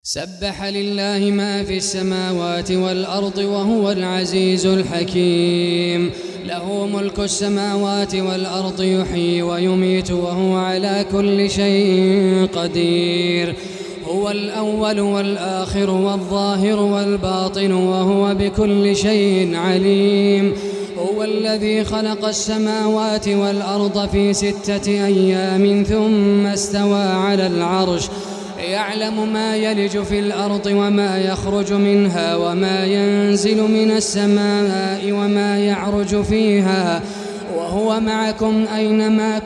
سبح لله ما في السماوات والأرض وهو العزيز الحكيم. له ملك السماوات والأرض يحيي ويميت وهو على كل شيء قدير. هو الأول والآخر والظاهر والباطن وهو بكل شيء عليم. هو الذي خلق السماوات والأرض في 6 أيام ثم استوى على العرش، يعلم ما يلج في الأرض وما يخرج منها وما ينزل من السماء وما يعرج فيها، وهو معكم أينما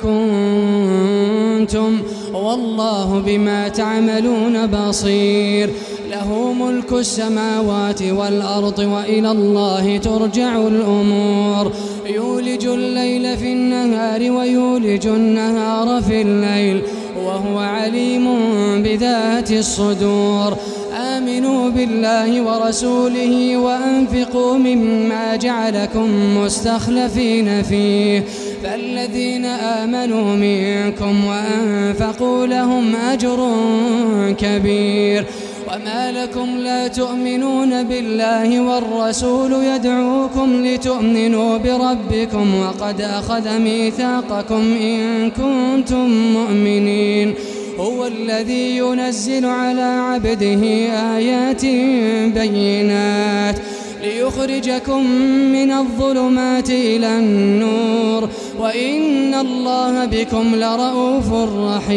كنتم والله بما تعملون بصير. له ملك السماوات والأرض وإلى الله ترجع الأمور. يولج الليل في النهار ويولج النهار في الليل وهو عليم بذات الصدور. آمنوا بالله ورسوله وأنفقوا مما جعلكم مستخلفين فيه، فالذين آمنوا منكم وأنفقوا لهم أجر كبير. وما لكم لا تؤمنون بالله والرسول يدعوكم لتؤمنوا بربكم وقد أخذ ميثاقكم إن كنتم مؤمنين. هو الذي ينزل على عبده آيات بينات ليخرجكم من الظلمات إلى النور، وإن الله بكم لرءوف رحيم.